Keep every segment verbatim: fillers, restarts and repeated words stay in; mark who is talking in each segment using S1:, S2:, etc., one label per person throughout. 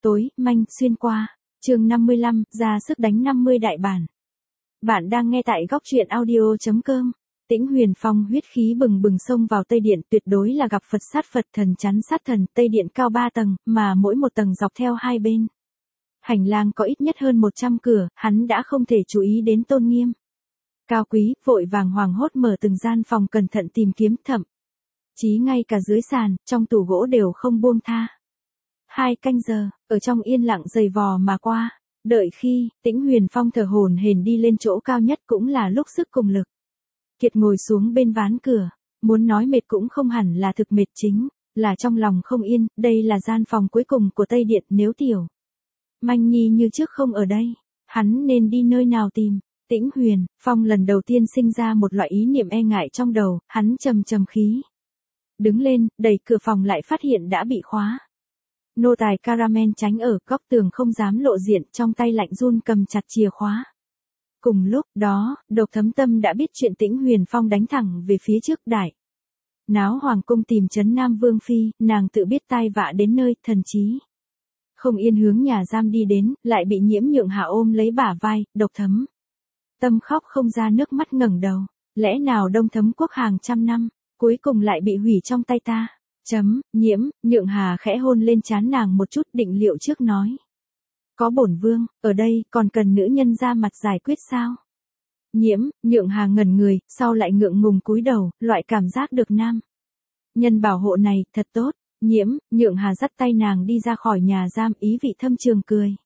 S1: tối, manh, xuyên qua. Chương năm mươi lăm, ra sức đánh năm mươi đại bản. Bạn đang nghe tại góc truyện audio chấm com. Tĩnh Huyền Phong huyết khí bừng bừng xông vào Tây Điện, tuyệt đối là gặp Phật sát Phật, thần chắn sát thần. Tây Điện cao ba tầng, mà mỗi một tầng dọc theo hai bên. Hành lang có ít nhất hơn một trăm cửa, hắn đã không thể chú ý đến tôn nghiêm. Cao quý, vội vàng hoàng hốt mở từng gian phòng cẩn thận tìm kiếm, thậm chí ngay cả dưới sàn, trong tủ gỗ đều không buông tha. Hai canh giờ, ở trong yên lặng dày vò mà qua, đợi khi, Tĩnh Huyền Phong thở hổn hển đi lên chỗ cao nhất cũng là lúc sức cùng lực. Kiệt ngồi xuống bên ván cửa, muốn nói mệt cũng không hẳn là thực mệt, chính là trong lòng không yên. Đây là gian phòng cuối cùng của Tây Điện, nếu Tiểu Manh Nhi như trước không ở đây, hắn nên đi nơi nào tìm? Tĩnh Huyền Phong lần đầu tiên sinh ra một loại ý niệm e ngại trong đầu, hắn trầm trầm khí. Đứng lên, đẩy cửa phòng lại phát hiện đã bị khóa. Nô tài Caramel tránh ở góc tường không dám lộ diện, trong tay lạnh run cầm chặt chìa khóa. Cùng lúc đó, Độc Thấm Tâm đã biết chuyện Tĩnh Huyền Phong đánh thẳng về phía trước đại. Náo hoàng cung tìm trấn Nam Vương Phi, nàng tự biết tai vạ đến nơi, thần chí không yên hướng nhà giam đi đến, lại bị Nhiễm Nhượng Hà ôm lấy bả vai. Độc Thấm Tâm khóc không ra nước mắt, ngẩng đầu. Lẽ nào Đông Thấm quốc hàng trăm năm, cuối cùng lại bị hủy trong tay ta? Chấm, Nhiễm Nhượng Hà khẽ hôn lên trán nàng một chút, định liệu trước nói. Có bổn vương ở đây, còn cần nữ nhân ra mặt giải quyết sao? Nhiễm Nhượng Hà ngẩn người, sau lại ngượng ngùng cúi đầu, loại cảm giác được nam nhân bảo hộ này, thật tốt. Nhiễm Nhượng Hà dắt tay nàng đi ra khỏi nhà giam, ý vị thâm trường cười.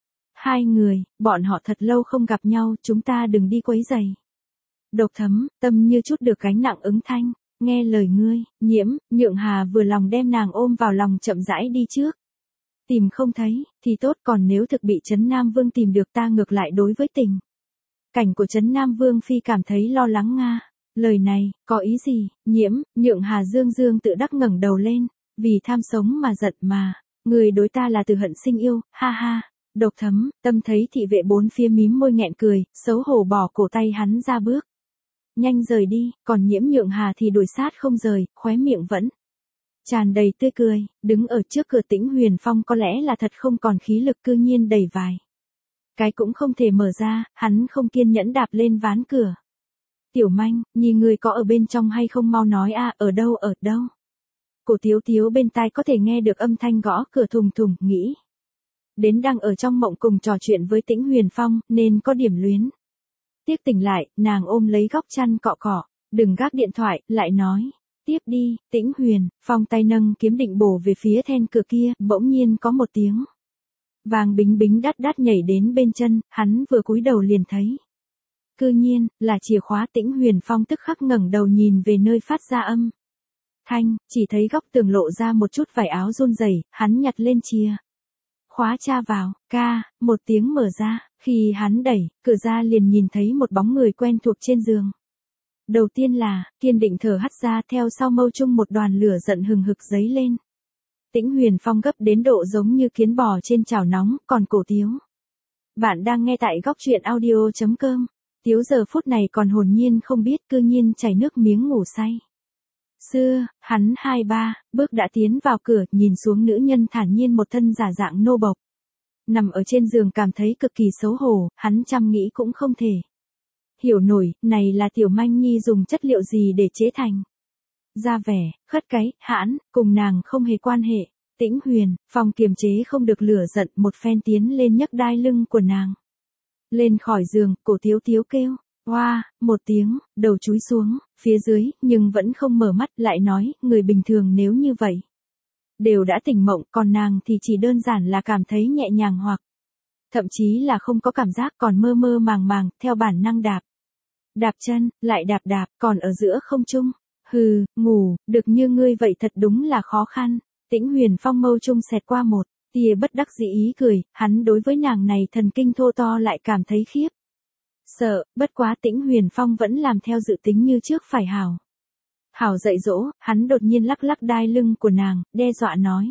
S1: Hai người, bọn họ thật lâu không gặp nhau, chúng ta đừng đi quấy rầy. Độc Thấm Tâm như chút được gánh nặng ứng thanh, nghe lời ngươi. Nhiễm Nhượng Hà vừa lòng đem nàng ôm vào lòng, chậm rãi đi trước. Tìm không thấy, thì tốt, còn nếu thực bị trấn Nam Vương tìm được, ta ngược lại đối với tình cảnh của trấn Nam Vương Phi cảm thấy lo lắng nga. Lời này, có ý gì? Nhiễm Nhượng Hà dương dương tự đắc ngẩng đầu lên, vì tham sống mà giận mà, người đối ta là từ hận sinh yêu, ha ha. Độc Thấm Tâm thấy thị vệ bốn phía mím môi nghẹn cười, xấu hổ bỏ cổ tay hắn ra bước nhanh rời đi, còn Nhiễm Nhượng Hà thì đuổi sát không rời, khóe miệng vẫn tràn đầy tươi cười. Đứng ở trước cửa Tĩnh Huyền Phong có lẽ là thật không còn khí lực, cư nhiên đẩy vài cái cũng không thể mở ra, hắn không kiên nhẫn đạp lên ván cửa. Tiểu Manh Nhi, người có ở bên trong hay không, mau nói a, ở đâu ở đâu? Cổ Tiếu Tiếu bên tai có thể nghe được âm thanh gõ cửa thùng thùng, nghĩ đến đang ở trong mộng cùng trò chuyện với Tĩnh Huyền Phong, nên có điểm luyến tiếc tỉnh lại, nàng ôm lấy góc chăn cọ cọ, đừng gác điện thoại, lại nói. Tiếp đi. Tĩnh Huyền Phong tay nâng kiếm định bổ về phía then cửa kia, bỗng nhiên có một tiếng vàng bính bính đắt đắt nhảy đến bên chân, hắn vừa cúi đầu liền thấy. Cư nhiên, là chìa khóa. Tĩnh Huyền Phong tức khắc ngẩng đầu nhìn về nơi phát ra âm thanh, chỉ thấy góc tường lộ ra một chút vải áo run rẩy, hắn nhặt lên chìa khóa tra vào, ca, một tiếng mở ra, khi hắn đẩy cửa ra liền nhìn thấy một bóng người quen thuộc trên giường. Đầu tiên là, kiên định thở hắt ra, theo sau mâu trung một đoàn lửa giận hừng hực dấy lên. Tĩnh Huyền Phong gấp đến độ giống như kiến bò trên chảo nóng, còn Cổ Tiếu. Bạn đang nghe tại góc truyện audio chấm com. Tiếu giờ phút này còn hồn nhiên không biết, cư nhiên chảy nước miếng ngủ say. Xưa, hắn hai ba, bước đã tiến vào cửa, nhìn xuống nữ nhân thản nhiên một thân giả dạng nô bộc. Nằm ở trên giường cảm thấy cực kỳ xấu hổ, hắn chăm nghĩ cũng không thể hiểu nổi, này là Tiểu Manh Nhi dùng chất liệu gì để chế thành. Ra vẻ, khất cái, hãn, cùng nàng không hề quan hệ. Tĩnh Huyền Phong kiềm chế không được lửa giận, một phen tiến lên nhấc đai lưng của nàng lên khỏi giường. Cổ Tiếu Tiếu kêu oa một tiếng, đầu chúi xuống phía dưới, nhưng vẫn không mở mắt, lại nói, người bình thường nếu như vậy đều đã tỉnh mộng, còn nàng thì chỉ đơn giản là cảm thấy nhẹ nhàng, hoặc thậm chí là không có cảm giác, còn mơ mơ màng màng, theo bản năng đạp đạp chân, lại đạp đạp, còn ở giữa không trung. Hừ, ngủ được như ngươi vậy thật đúng là khó khăn. Tĩnh Huyền Phong mâu trung xẹt qua một tia bất đắc dĩ ý cười, hắn đối với nàng này thần kinh thô to lại cảm thấy khiếp sợ, bất quá Tĩnh Huyền Phong vẫn làm theo dự tính như trước, phải hảo hảo dạy dỗ. Hắn đột nhiên lắc lắc đai lưng của nàng, đe dọa nói.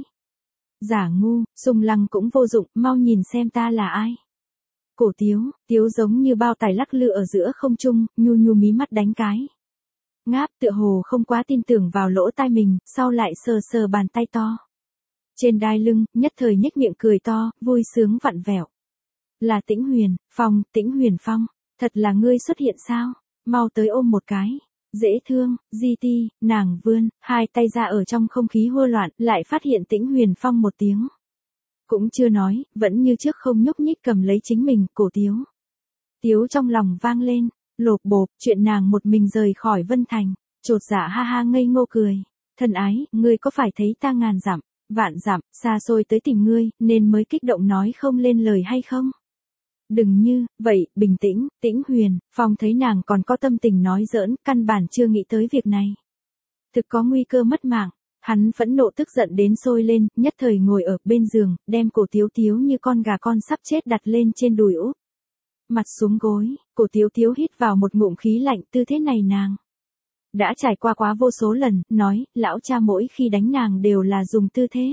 S1: Giả ngu, sung lăng cũng vô dụng, mau nhìn xem ta là ai. Cổ Tiếu Tiếu giống như bao tải lắc lư ở giữa không trung, nhu nhu mí mắt đánh cái ngáp, tựa hồ không quá tin tưởng vào lỗ tai mình, sau lại sờ sờ bàn tay to Trên đai lưng, nhất thời nhếch miệng cười to, vui sướng vặn vẹo. Là Tĩnh Huyền, Phong, Tĩnh Huyền Phong, thật là ngươi xuất hiện sao? Mau tới ôm một cái. Dễ thương, Di Ti, nàng vươn, hai tay ra ở trong không khí hô loạn, lại phát hiện Tĩnh Huyền Phong một tiếng. Cũng chưa nói, vẫn như trước không nhúc nhích cầm lấy chính mình, cổ Tiếu. Tiếu trong lòng vang lên, lộp bộp, chuyện nàng một mình rời khỏi Vân Thành, chột dạ ha ha ngây ngô cười. Thân ái, ngươi có phải thấy ta ngàn dặm, vạn dặm, xa xôi tới tìm ngươi, nên mới kích động nói không lên lời hay không? Đừng như, vậy, bình tĩnh, Tĩnh Huyền, Phong thấy nàng còn có tâm tình nói giỡn, căn bản chưa nghĩ tới việc này. Thực có nguy cơ mất mạng, hắn phẫn nộ tức giận đến sôi lên, nhất thời ngồi ở bên giường, đem cổ Tiếu Tiếu như con gà con sắp chết đặt lên trên đùi úp. Mặt xuống gối, cổ Tiếu Tiếu hít vào một ngụm khí lạnh, tư thế này nàng đã trải qua quá vô số lần, nói, lão cha mỗi khi đánh nàng đều là dùng tư thế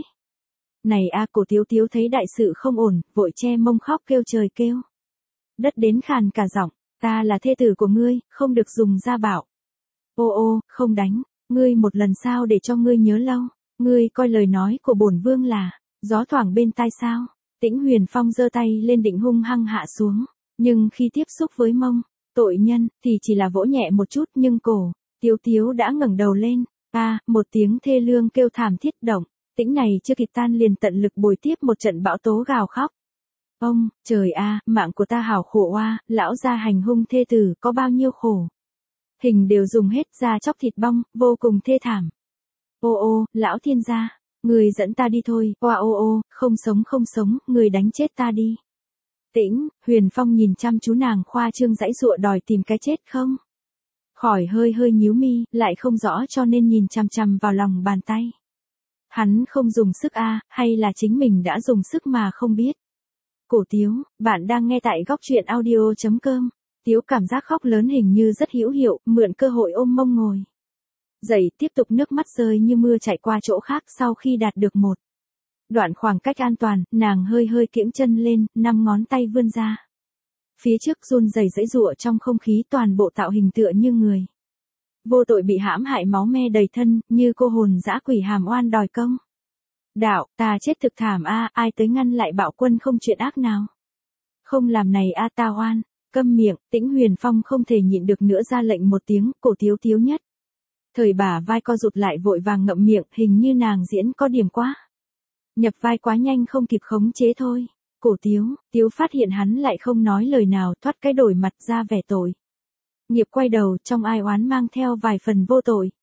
S1: này a. Cổ Tiếu Tiếu thấy đại sự không ổn, vội che mông khóc kêu trời kêu đất đến khàn cả giọng, ta là thê tử của ngươi, không được dùng gia bảo. Ô ô, không đánh, ngươi một lần sao để cho ngươi nhớ lâu, ngươi coi lời nói của bổn vương là gió thoảng bên tai sao? Tĩnh Huyền Phong giơ tay lên định hung hăng hạ xuống, nhưng khi tiếp xúc với mông tội nhân thì chỉ là vỗ nhẹ một chút, nhưng cổ Tiếu Tiếu đã ngẩng đầu lên, a, một tiếng thê lương kêu thảm thiết động. Tĩnh này chưa kịp tan liền tận lực bồi tiếp một trận bão tố gào khóc. Ông, trời a, mạng của ta hảo khổ oa, lão gia hành hung thê tử, có bao nhiêu khổ. Hình đều dùng hết da chóc thịt bong, vô cùng thê thảm. Ô ô, lão thiên gia, người dẫn ta đi thôi, oa ô ô, không sống không sống, người đánh chết ta đi. Tĩnh, Huyền Phong nhìn chăm chú nàng khoa trương giãy giụa đòi tìm cái chết không? Khỏi hơi hơi nhíu mi, lại không rõ cho nên nhìn chằm chằm vào lòng bàn tay. Hắn không dùng sức a, hay là chính mình đã dùng sức mà không biết. Cổ Tiếu, bạn đang nghe tại góc truyện audio chấm com. Tiếu cảm giác khóc lớn hình như rất hữu hiệu, mượn cơ hội ôm mông ngồi dậy, tiếp tục nước mắt rơi như mưa chạy qua chỗ khác. Sau khi đạt được một đoạn khoảng cách an toàn, nàng hơi hơi kiễng chân lên, năm ngón tay vươn ra. Phía trước run rẩy giãy giụa trong không khí, toàn bộ tạo hình tựa như người vô tội bị hãm hại, máu me đầy thân, như cô hồn dã quỷ hàm oan đòi công đạo. Ta chết thực thảm a, ai tới ngăn lại bạo quân không chuyện ác nào. Không làm này a, ta oan. Câm miệng. Tĩnh Huyền Phong không thể nhịn được nữa ra lệnh một tiếng, cổ Tiếu Tiếu nhất thời bả vai co rụt lại, vội vàng ngậm miệng, hình như nàng diễn có điểm quá nhập vai quá nhanh không kịp khống chế thôi. Cổ Tiếu, Tiếu phát hiện hắn lại không nói lời nào, thoát cái đổi mặt ra vẻ tội nghiệp, quay đầu, trong ai oán mang theo vài phần vô tội.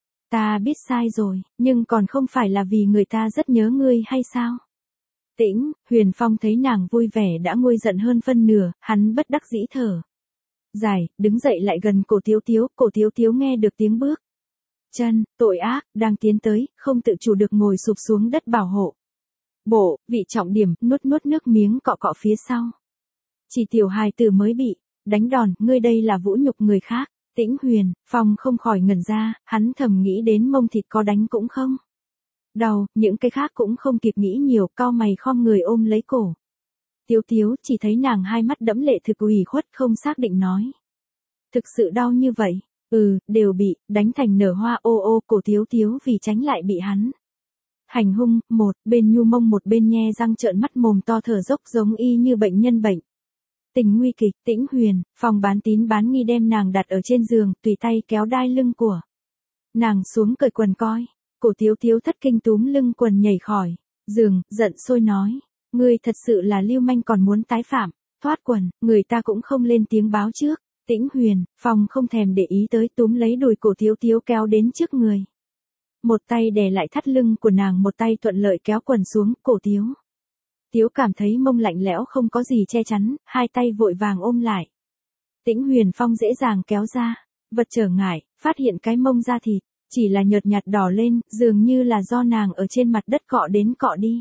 S1: Ta biết sai rồi, nhưng còn không phải là vì người ta rất nhớ ngươi hay sao? Tĩnh, Huyền Phong thấy nàng vui vẻ đã nguôi giận hơn phân nửa, hắn bất đắc dĩ thở dài, đứng dậy lại gần cổ Tiếu Tiếu, cổ Tiếu Tiếu nghe được tiếng bước chân, tội ác, đang tiến tới, không tự chủ được ngồi sụp xuống đất bảo hộ. Bộ, vị trọng điểm, nuốt nuốt nước miếng cọ cọ phía sau. Chỉ tiểu hài tử mới bị đánh đòn, ngươi đây là vũ nhục người khác. Tĩnh Huyền Phong không khỏi ngẩn ra, hắn thầm nghĩ đến mông thịt có đánh cũng không đau, những cái khác cũng không kịp nghĩ nhiều, cau mày khom người ôm lấy cổ Tiếu Tiếu, chỉ thấy nàng hai mắt đẫm lệ thực ủy khuất, không xác định nói. Thực sự đau như vậy? Ừ, đều bị đánh thành nở hoa. Ô ô, cổ Tiếu Tiếu vì tránh lại bị hắn hành hung, một bên nhu mông một bên nhe răng trợn mắt mồm to thở dốc giống y như bệnh nhân bệnh tình nguy kịch. Tĩnh Huyền Phong bán tín bán nghi đem nàng đặt ở trên giường, tùy tay kéo đai lưng của nàng xuống cởi quần coi. Cổ Tiếu Tiếu thất kinh túm lưng quần nhảy khỏi giường, giận sôi nói, ngươi thật sự là lưu manh còn muốn tái phạm. Thoát quần, người ta cũng không lên tiếng báo trước. Tĩnh Huyền Phong không thèm để ý tới, túm lấy đùi cổ Tiếu Tiếu kéo đến trước người. Một tay đè lại thắt lưng của nàng, một tay thuận lợi kéo quần xuống. Cổ Tiếu Tiếu cảm thấy mông lạnh lẽo không có gì che chắn, hai tay vội vàng ôm lại. Tĩnh Huyền Phong dễ dàng kéo ra vật trở ngại, phát hiện cái mông da thịt chỉ là nhợt nhạt đỏ lên, dường như là do nàng ở trên mặt đất cọ đến cọ đi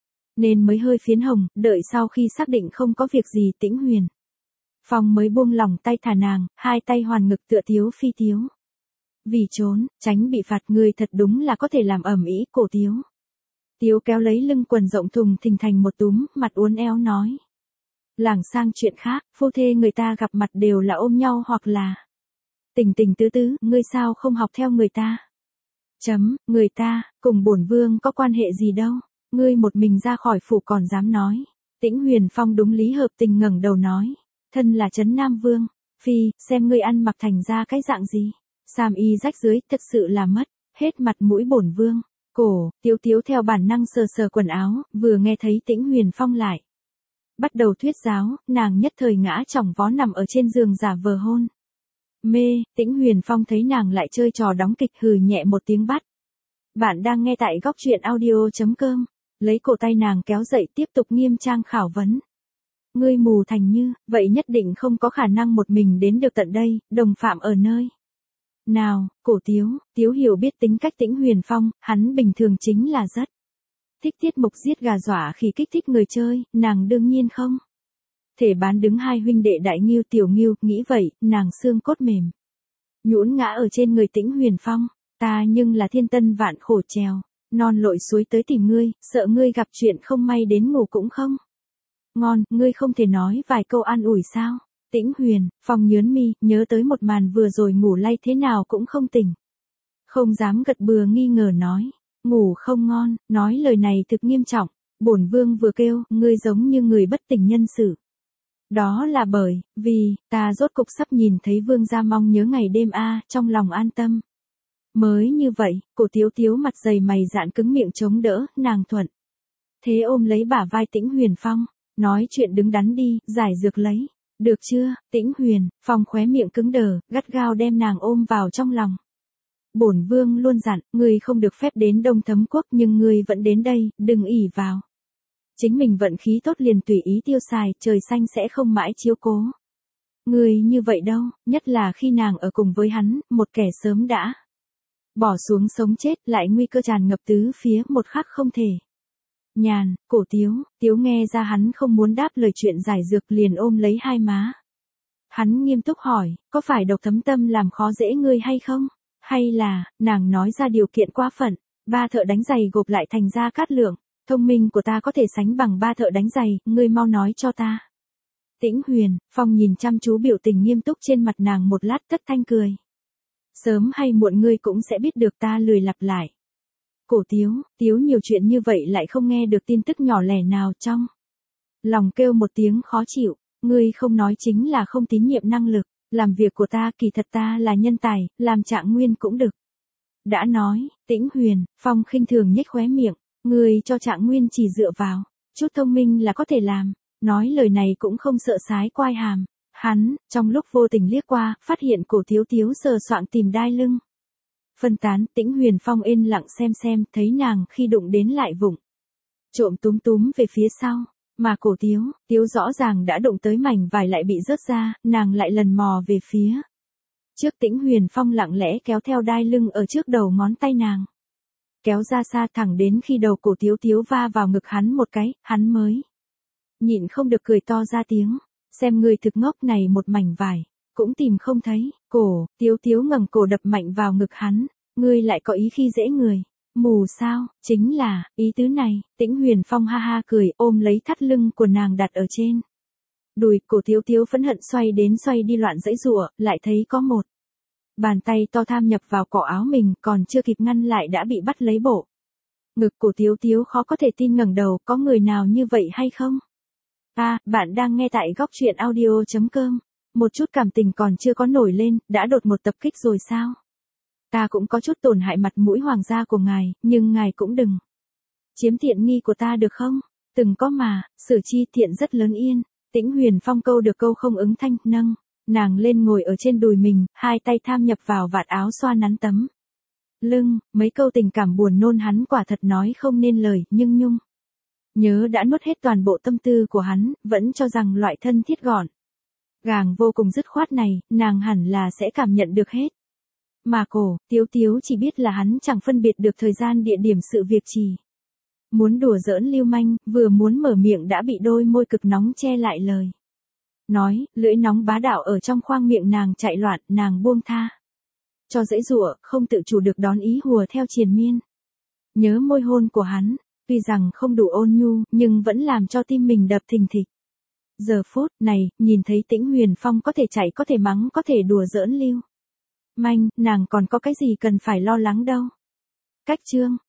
S1: nên mới hơi phiến hồng. Đợi sau khi xác định không có việc gì, Tĩnh Huyền Phong mới buông lỏng tay thả nàng, hai tay hoàn ngực tựa Tiếu Phi Tiếu. Vì trốn tránh bị phạt, người thật đúng là có thể làm ầm ĩ. Cổ Tiếu Tiếu kéo lấy lưng quần rộng thùng thình thành một túm, mặt uốn éo nói. Lảng sang chuyện khác, phu thê người ta gặp mặt đều là ôm nhau hoặc là tình tình tứ tứ, ngươi sao không học theo người ta? Chấm, người ta, cùng bổn vương có quan hệ gì đâu. Ngươi một mình ra khỏi phủ còn dám nói. Tĩnh Huyền Phong đúng lý hợp tình ngẩng đầu nói. Thân là Trấn Nam Vương. Phi, xem ngươi ăn mặc thành ra cái dạng gì. Sam y rách dưới, thật sự là mất. Hết mặt mũi bổn vương. Cổ, Tiếu Tiếu theo bản năng sờ sờ quần áo, vừa nghe thấy Tĩnh Huyền Phong lại. Bắt đầu thuyết giáo, nàng nhất thời ngã chỏng vó nằm ở trên giường giả vờ hôn. Mê, Tĩnh Huyền Phong thấy nàng lại chơi trò đóng kịch hừ nhẹ một tiếng bắt. Bạn đang nghe tại góc truyện audio.com. Lấy cổ tay nàng kéo dậy tiếp tục nghiêm trang khảo vấn. Ngươi mù thành như, vậy nhất định không có khả năng một mình đến được tận đây, đồng phạm ở nơi. Nào, cổ Tiếu, Tiếu hiểu biết tính cách Tĩnh Huyền Phong, hắn bình thường chính là rất thích tiết mục giết gà dọa khi kích thích người chơi, nàng đương nhiên không thể bán đứng hai huynh đệ Đại Ngưu Tiểu Ngưu, nghĩ vậy, nàng xương cốt mềm. Nhũn ngã ở trên người Tĩnh Huyền Phong, ta nhưng là thiên tân vạn khổ trèo, non lội suối tới tìm ngươi, sợ ngươi gặp chuyện không may đến ngủ cũng không. Ngon, ngươi không thể nói vài câu an ủi sao? Tĩnh Huyền Phong nhớn mi, nhớ tới một màn vừa rồi ngủ lay thế nào cũng không tỉnh. Không dám gật bừa nghi ngờ nói, ngủ không ngon, nói lời này thực nghiêm trọng, bổn vương vừa kêu, ngươi giống như người bất tỉnh nhân sự. Đó là bởi, vì, ta rốt cục sắp nhìn thấy vương gia mong nhớ ngày đêm a, trong lòng an tâm. Mới như vậy, cổ Tiếu Tiếu mặt dày mày dạn cứng miệng chống đỡ, nàng thuận. Thế ôm lấy bả vai Tĩnh Huyền Phong, nói chuyện đứng đắn đi, giải dược lấy. Được chưa, Tĩnh Huyền Phong khóe miệng cứng đờ, gắt gao đem nàng ôm vào trong lòng. Bổn vương luôn dặn, ngươi không được phép đến Đông Thấm Quốc nhưng ngươi vẫn đến đây, đừng ỷ vào. Chính mình vận khí tốt liền tùy ý tiêu xài, trời xanh sẽ không mãi chiếu cố. Ngươi như vậy đâu, nhất là khi nàng ở cùng với hắn, một kẻ sớm đã bỏ xuống sống chết, lại nguy cơ tràn ngập tứ phía, một khắc không thể. Nhàn, cổ Tiếu, Tiếu nghe ra hắn không muốn đáp lời chuyện giải dược liền ôm lấy hai má. Hắn nghiêm túc hỏi, có phải độc thấm tâm làm khó dễ ngươi hay không? Hay là, nàng nói ra điều kiện quá phận, ba thợ đánh giày gộp lại thành ra cát lượng, thông minh của ta có thể sánh bằng ba thợ đánh giày, ngươi mau nói cho ta. Tĩnh Huyền Phong nhìn chăm chú biểu tình nghiêm túc trên mặt nàng một lát cất thanh cười. Sớm hay muộn ngươi cũng sẽ biết được, ta lười lặp lại. Cổ Tiếu, Tiếu nhiều chuyện như vậy lại không nghe được tin tức nhỏ lẻ nào trong lòng kêu một tiếng khó chịu, ngươi không nói chính là không tín nhiệm năng lực, làm việc của ta, kỳ thật ta là nhân tài, làm Trạng Nguyên cũng được. Đã nói, Tĩnh Huyền Phong khinh thường nhếch khóe miệng, ngươi cho Trạng Nguyên chỉ dựa vào chút thông minh là có thể làm, nói lời này cũng không sợ sái quai hàm. Hắn, trong lúc vô tình liếc qua, phát hiện cổ Tiếu Tiếu sờ soạng tìm đai lưng. Phân tán, Tĩnh Huyền Phong yên lặng xem xem, thấy nàng khi đụng đến lại vụng trộm túm túm về phía sau, mà cổ Tiếu, Tiếu rõ ràng đã đụng tới mảnh vải lại bị rớt ra, nàng lại lần mò về phía trước. Tĩnh Huyền Phong lặng lẽ kéo theo đai lưng ở trước đầu ngón tay nàng, kéo ra xa thẳng đến khi đầu cổ Tiếu Tiếu va vào ngực hắn một cái, hắn mới nhịn không được cười to ra tiếng, xem người thực ngốc này, một mảnh vải cũng tìm không thấy. Cổ Tiếu Tiếu ngẩng cổ đập mạnh vào ngực hắn, ngươi lại có ý khi dễ người, mù sao? Chính là ý tứ này. Tĩnh Huyền Phong ha ha cười, ôm lấy thắt lưng của nàng đặt ở trên đùi. Cổ Tiếu Tiếu phẫn hận xoay đến xoay đi loạn giãy giụa, lại thấy có một bàn tay to tham nhập vào cỏ áo mình, còn chưa kịp ngăn lại đã bị bắt lấy bộ ngực. Cổ Tiếu Tiếu khó có thể tin ngẩng đầu, có người nào như vậy hay không? A, à, bạn đang nghe tại góc truyện audio.com. Một chút cảm tình còn chưa có nổi lên, đã đột một tập kích rồi sao? Ta cũng có chút tổn hại mặt mũi hoàng gia của ngài, nhưng ngài cũng đừng chiếm tiện nghi của ta được không? Từng có mà, xử chi thiện rất lớn yên. Tĩnh Huyền Phong câu được câu không ứng thanh, nâng nàng lên ngồi ở trên đùi mình, hai tay tham nhập vào vạt áo xoa nắn tấm lưng, mấy câu tình cảm buồn nôn hắn quả thật nói không nên lời, nhưng nhung nhớ đã nuốt hết toàn bộ tâm tư của hắn, vẫn cho rằng loại thân thiết gọn gàng vô cùng dứt khoát này, nàng hẳn là sẽ cảm nhận được hết. Mà cổ Tiếu Tiếu chỉ biết là hắn chẳng phân biệt được thời gian địa điểm sự việc, chỉ muốn đùa giỡn lưu manh, vừa muốn mở miệng đã bị đôi môi cực nóng che lại lời nói, lưỡi nóng bá đạo ở trong khoang miệng nàng chạy loạn, nàng buông tha cho dãy giụa, không tự chủ được đón ý hùa theo triền miên. Nhớ môi hôn của hắn, tuy rằng không đủ ôn nhu, nhưng vẫn làm cho tim mình đập thình thịch. Giờ phút này, nhìn thấy Tĩnh Huyền Phong có thể chạy, có thể mắng, có thể đùa giỡn lưu manh, nàng còn có cái gì cần phải lo lắng đâu. Cách chương